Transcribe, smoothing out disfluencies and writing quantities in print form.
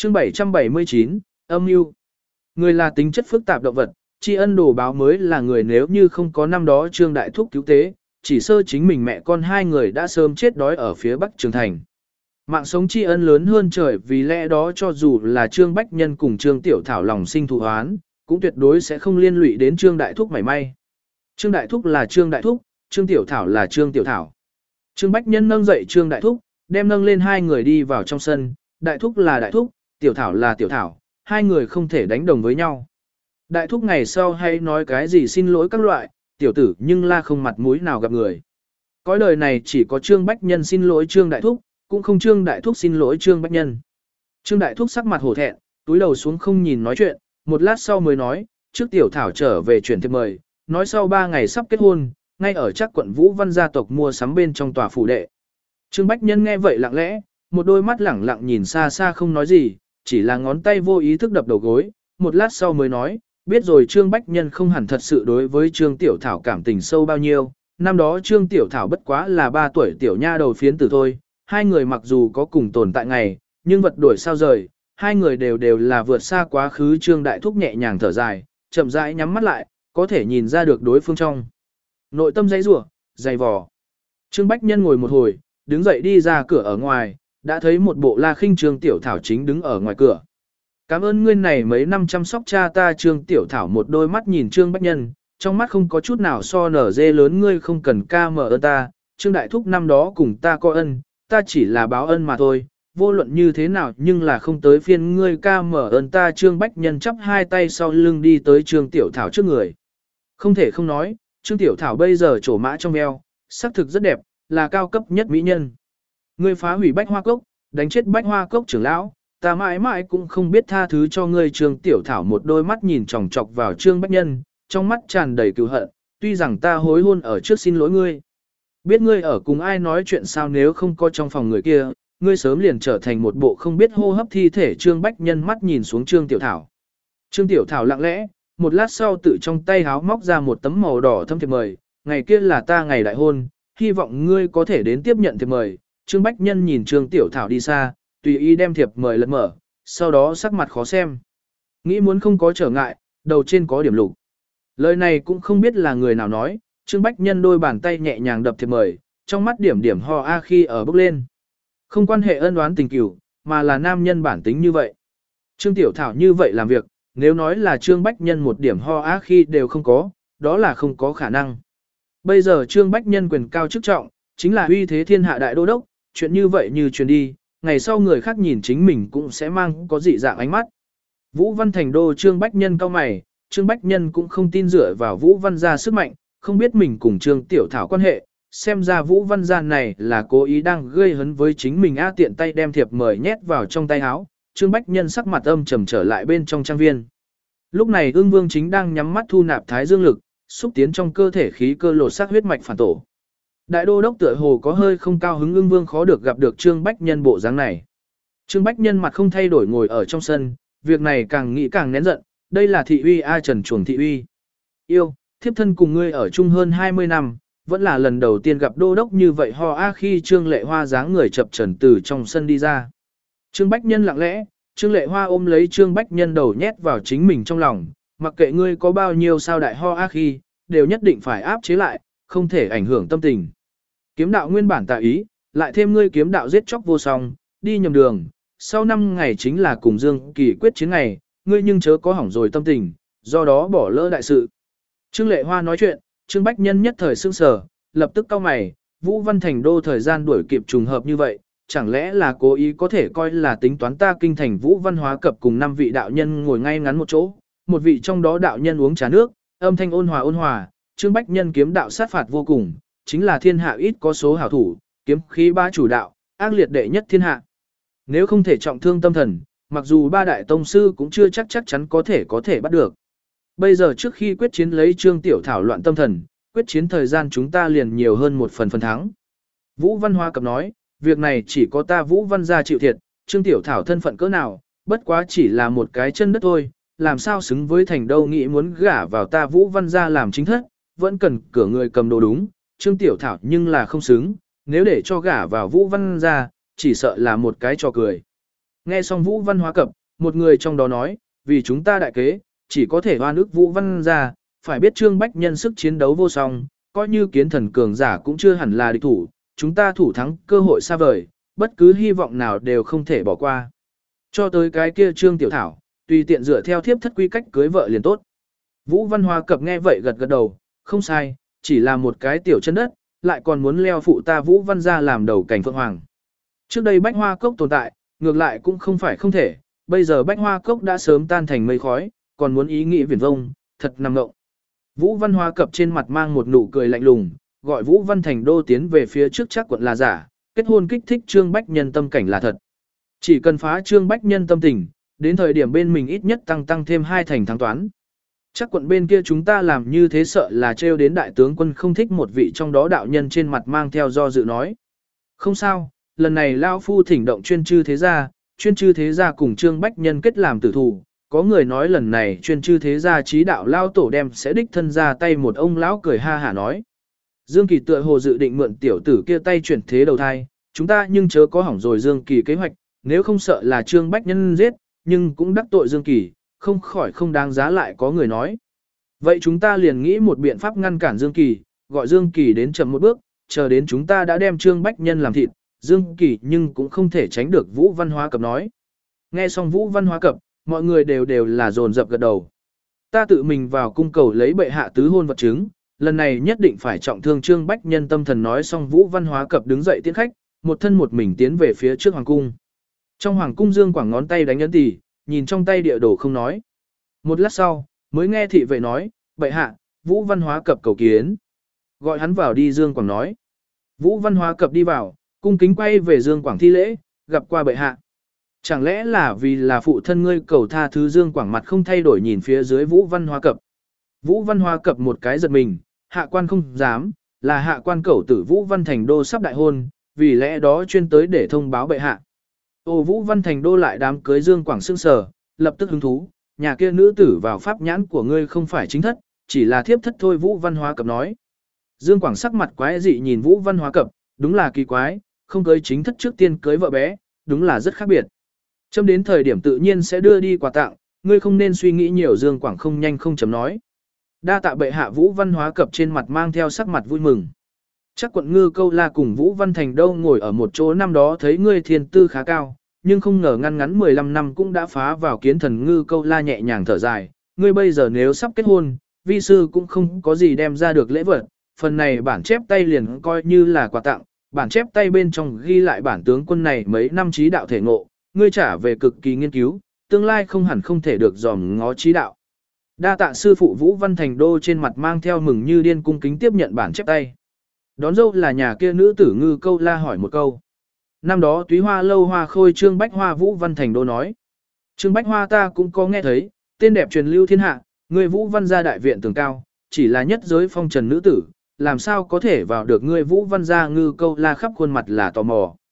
Chương 779, âm mưu. Người là tính chất phức tạp động vật, tri ân đồ báo mới là người, nếu như không có năm đó Trương Đại Thúc cứu tế, chỉ sơ chính mình mẹ con hai người đã sớm chết đói ở phía Bắc Trường Thành. Mạng sống tri ân lớn hơn trời, vì lẽ đó cho dù là Trương Bách Nhân cùng Trương Tiểu Thảo lòng sinh thù oán, cũng tuyệt đối sẽ không liên lụy đến Trương Đại Thúc mảy may. Trương Đại Thúc là Trương Đại Thúc, Trương Tiểu Thảo là Trương Tiểu Thảo. Trương Bách Nhân nâng dậy Trương Đại Thúc, đem nâng lên hai người đi vào trong sân, Đại Thúc là Đại Thúc, Tiểu Thảo là Tiểu Thảo, hai người không thể đánh đồng với nhau. Đại Thúc ngày sau hay nói cái gì xin lỗi các loại, tiểu tử nhưng la không mặt mũi nào gặp người. Cõi đời này chỉ có Trương Bách Nhân xin lỗi Trương Đại Thúc, cũng không Trương Đại Thúc xin lỗi Trương Bách Nhân. Trương Đại Thúc sắc mặt hổ thẹn, túi đầu xuống không nhìn nói chuyện, một lát sau mới nói, trước Tiểu Thảo trở về chuyển thiệp mời, nói sau 3 ngày sắp kết hôn, ngay ở chắc quận Vũ Văn gia tộc mua sắm bên trong tòa phủ đệ. Trương Bách Nhân nghe vậy lặng lẽ, một đôi mắt lẳng lặng nhìn xa xa không nói gì, chỉ là ngón tay vô ý thức đập đầu gối, một lát sau mới nói, biết rồi Trương Bách Nhân không hẳn thật sự đối với Trương Tiểu Thảo cảm tình sâu bao nhiêu, năm đó Trương Tiểu Thảo bất quá là 3 tuổi tiểu nha đầu phiến tử thôi, hai người mặc dù có cùng tồn tại ngày, nhưng vật đổi sao rời, hai người đều là vượt xa quá khứ. Trương Đại Thúc nhẹ nhàng thở dài, chậm rãi nhắm mắt lại, có thể nhìn ra được đối phương trong nội tâm dãy rủa, dày vò. Trương Bách Nhân ngồi một hồi, đứng dậy đi ra cửa ở ngoài, đã thấy một bộ La Khinh Trương Tiểu Thảo chính đứng ở ngoài cửa. Cảm ơn ngươi này mấy năm chăm sóc cha ta. Trương Tiểu Thảo một đôi mắt nhìn Trương Bách Nhân, trong mắt không có chút nào so nở dê lớn, ngươi không cần ca mở ơn ta, Trương Đại Thúc năm đó cùng ta có ân, ta chỉ là báo ân mà thôi, vô luận như thế nào nhưng là không tới phiên ngươi ca mở ơn ta. Trương Bách Nhân chắp hai tay sau lưng đi tới Trương Tiểu Thảo trước người. Không thể không nói, Trương Tiểu Thảo bây giờ trổ mã trong eo, sắc thực rất đẹp, là cao cấp nhất mỹ nhân. Ngươi phá hủy Bách Hoa Cốc, đánh chết Bách Hoa Cốc trưởng lão, ta mãi mãi cũng không biết tha thứ cho ngươi. Trương Tiểu Thảo một đôi mắt nhìn chòng chọc vào Trương Bách Nhân, trong mắt tràn đầy cừu hận, tuy rằng ta hối hôn ở trước xin lỗi ngươi. Biết ngươi ở cùng ai nói chuyện sao, nếu không có trong phòng người kia, ngươi sớm liền trở thành một bộ không biết hô hấp thi thể. Trương Bách Nhân mắt nhìn xuống Trương Tiểu Thảo. Trương Tiểu Thảo lặng lẽ, một lát sau tự trong tay háo móc ra một tấm màu đỏ thâm thiệp mời, ngày kia là ta ngày đại hôn, hy vọng ngươi có thể đến tiếp nhận thiệp mời. Trương Bách Nhân nhìn Trương Tiểu Thảo đi xa, tùy ý đem thiệp mời lật mở, sau đó sắc mặt khó xem. Nghĩ muốn không có trở ngại, đầu trên có điểm lục. Lời này cũng không biết là người nào nói, Trương Bách Nhân đôi bàn tay nhẹ nhàng đập thiệp mời, trong mắt điểm điểm ho a khi ở bốc lên. Không quan hệ ân oán tình cửu, mà là nam nhân bản tính như vậy. Trương Tiểu Thảo như vậy làm việc, nếu nói là Trương Bách Nhân một điểm ho á khi đều không có, đó là không có khả năng. Bây giờ Trương Bách Nhân quyền cao chức trọng, chính là uy thế thiên hạ đại đô đốc, chuyện như vậy như truyền đi, ngày sau người khác nhìn chính mình cũng sẽ mang có dị dạng ánh mắt. Vũ Văn thành đô Trương Bách Nhân cao mày, Trương Bách Nhân cũng không tin dựa vào Vũ Văn gia sức mạnh, không biết mình cùng Trương Tiểu Thảo quan hệ, xem ra Vũ Văn gia này là cố ý đang gây hấn với chính mình. Tiện tay đem thiệp mời nhét vào trong tay áo, Trương Bách Nhân sắc mặt âm trầm trở lại bên trong trang viên. Lúc này Ưng Vương chính đang nhắm mắt thu nạp thái dương lực, xúc tiến trong cơ thể khí cơ lột xác huyết mạch phản tổ. Đại đô đốc tựa hồ có hơi không cao hứng, Ưng Vương khó được gặp được Trương Bách Nhân bộ dáng này. Trương Bách Nhân mặt không thay đổi ngồi ở trong sân, việc này càng nghĩ càng nén giận, đây là thị uy Trần Chuồng thị uy. Yêu, thiếp thân cùng ngươi ở chung hơn 20 năm, vẫn là lần đầu tiên gặp đô đốc như vậy ho khi Trương Lệ Hoa dáng người chập chờn từ trong sân đi ra. Trương Bách Nhân lặng lẽ, Trương Lệ Hoa ôm lấy Trương Bách Nhân đầu nhét vào chính mình trong lòng, mặc kệ ngươi có bao nhiêu sao đại ho khi, đều nhất định phải áp chế lại, không thể ảnh hưởng tâm tình. Kiếm đạo nguyên bản tà ý, lại thêm ngươi kiếm đạo giết chóc vô song, đi nhầm đường, sau 5 ngày chính là cùng Dương Kỳ quyết chiến ngày, ngươi nhưng chớ có hỏng rồi tâm tình, do đó bỏ lỡ đại sự. Trương Lệ Hoa nói chuyện, Trương Bách Nhân nhất thời sững sờ, lập tức cau mày, Vũ Văn thành đô thời gian đuổi kịp trùng hợp như vậy, chẳng lẽ là cố ý, có thể coi là tính toán. Ta kinh thành Vũ Văn Hóa Cập cùng 5 vị đạo nhân ngồi ngay ngắn một chỗ, một vị trong đó đạo nhân uống trà nước, âm thanh ôn hòa, Trương Bách Nhân kiếm đạo sát phạt vô cùng, chính là thiên hạ ít có số hảo thủ, kiếm khí ba chủ đạo, ác liệt đệ nhất thiên hạ. Nếu không thể trọng thương tâm thần, mặc dù 3 đại tông sư cũng chưa chắc chắn có thể bắt được. Bây giờ trước khi quyết chiến lấy Trương Tiểu Thảo loạn tâm thần, quyết chiến thời gian chúng ta liền nhiều hơn một phần thắng. Vũ Văn Hoa Cập nói, việc này chỉ có ta Vũ Văn gia chịu thiệt, Trương Tiểu Thảo thân phận cỡ nào, bất quá chỉ là một cái chân đất thôi, làm sao xứng với thành đâu, nghĩ muốn gả vào ta Vũ Văn gia làm chính thất, vẫn cần cửa người cầm đồ đúng, Trương Tiểu Thảo nhưng là không xứng, nếu để cho gả vào Vũ Văn gia, chỉ sợ là một cái trò cười. Nghe xong Vũ Văn Hóa cập, một người trong đó nói, vì chúng ta đại kế, chỉ có thể oan ức Vũ Văn ra, phải biết Trương Bách Nhân sức chiến đấu vô song, coi như kiến thần cường giả cũng chưa hẳn là địch thủ, chúng ta thủ thắng cơ hội xa vời, bất cứ hy vọng nào đều không thể bỏ qua. Cho tới cái kia Trương Tiểu Thảo, tùy tiện dựa theo thiếp thất quy cách cưới vợ liền tốt. Vũ Văn Hóa cập nghe vậy gật gật đầu, không sai, chỉ là một cái tiểu chân đất, lại còn muốn leo phụ ta Vũ Văn ra làm đầu cảnh phượng hoàng. Trước đây Bách Hoa Cốc tồn tại, ngược lại cũng không phải không thể, bây giờ Bách Hoa Cốc đã sớm tan thành mây khói, còn muốn ý nghĩ viển vông, thật nằm ngộng. Vũ Văn Hóa cập trên mặt mang một nụ cười lạnh lùng, gọi Vũ Văn Thành Đô tiến về phía trước chắc quận là giả, kết hôn kích thích Trương Bách Nhân tâm cảnh là thật. Chỉ cần phá Trương Bách Nhân tâm tình, đến thời điểm bên mình ít nhất tăng thêm 2 thành thắng toán. Chắc quận bên kia chúng ta làm như thế sợ là trêu đến đại tướng quân không thích một vị trong đó đạo nhân trên mặt mang theo do dự nói. Không sao, lần này Lao Phu thỉnh động chuyên chư thế gia cùng Trương Bách Nhân kết làm tử thủ. Có người nói lần này chuyên chư thế gia trí đạo Lao Tổ đem sẽ đích thân ra tay một ông lão cười ha hả nói. Dương Kỳ tựa hồ dự định mượn tiểu tử kia tay chuyển thế đầu thai, chúng ta nhưng chớ có hỏng rồi Dương Kỳ kế hoạch, nếu không sợ là Trương Bách Nhân giết, nhưng cũng đắc tội Dương Kỳ, không khỏi không đáng giá lại có người nói. Vậy chúng ta liền nghĩ một biện pháp ngăn cản Dương Kỳ, gọi Dương Kỳ đến chậm một bước, chờ đến chúng ta đã đem Trương Bách Nhân làm thịt, Dương Kỳ nhưng cũng không thể tránh được Vũ Văn Hóa cập nói. Nghe xong Vũ Văn Hóa cập, mọi người đều là dồn dập gật đầu. Ta tự mình vào cung cầu lấy bệ hạ tứ hôn vật chứng, lần này nhất định phải trọng thương Trương Bách Nhân tâm thần nói xong Vũ Văn Hóa cập đứng dậy tiễn khách, một thân một mình tiến về phía trước hoàng cung. Trong hoàng cung Dương Quảng ngón tay đánh ấn tỷ, nhìn trong tay địa đồ không nói. Một lát sau, mới nghe thị vệ nói, bệ hạ, Vũ Văn Hóa cập cầu kiến. Gọi hắn vào đi Dương Quảng nói. Vũ Văn Hóa cập đi vào, cung kính quay về Dương Quảng thi lễ, gặp qua bệ hạ. Chẳng lẽ là vì là phụ thân ngươi cầu tha thứ Dương Quảng mặt không thay đổi nhìn phía dưới Vũ Văn Hóa cập. Vũ Văn Hóa cập một cái giật mình, hạ quan không dám, là hạ quan cẩu tử Vũ Văn Thành Đô sắp đại hôn, vì lẽ đó chuyên tới để thông báo bệ hạ. Ô Vũ Văn Thành Đô lại đám cưới Dương Quảng sương sờ, lập tức hứng thú, nhà kia nữ tử vào pháp nhãn của ngươi không phải chính thất, chỉ là thiếp thất thôi Vũ Văn Hóa cập nói. Dương Quảng sắc mặt quái dị nhìn Vũ Văn Hóa cập, đúng là kỳ quái, không cưới chính thất trước tiên cưới vợ bé, đúng là rất khác biệt. Châm đến thời điểm tự nhiên sẽ đưa đi quà tặng, ngươi không nên suy nghĩ nhiều Dương Quảng không nhanh không chấm nói. Đa tạ bệ hạ Vũ Văn Hóa cập trên mặt mang theo sắc mặt vui mừng. Chắc quận Ngư Câu La cùng Vũ Văn Thành Đô ngồi ở một chỗ năm đó thấy ngươi thiên tư khá cao, nhưng không ngờ ngăn 15 năm cũng đã phá vào kiến thần Ngư Câu La nhẹ nhàng thở dài, ngươi bây giờ nếu sắp kết hôn, vi sư cũng không có gì đem ra được lễ vật, phần này bản chép tay liền coi như là quà tặng, bản chép tay bên trong ghi lại bản tướng quân này mấy năm trí đạo thể ngộ, ngươi trả về cực kỳ nghiên cứu, tương lai không hẳn không thể được dòm ngó trí đạo. Đa tạ sư phụ Vũ Văn Thành Đô trên mặt mang theo mừng như điên cung kính tiếp nhận bản chép tay. Đón dâu là nhà kia nữ tử Ngư Câu La hỏi một câu. Năm đó túy hoa lâu hoa khôi Trương Bách Hoa Vũ Văn Thành Đô nói. Trương Bách Hoa ta cũng có nghe thấy, tên đẹp truyền lưu thiên hạ, người Vũ Văn gia đại viện tường cao, chỉ là nhất giới phong trần nữ tử, làm sao có thể vào được người Vũ Văn gia Ngư Câu La khắp khuôn mặt là tò mò.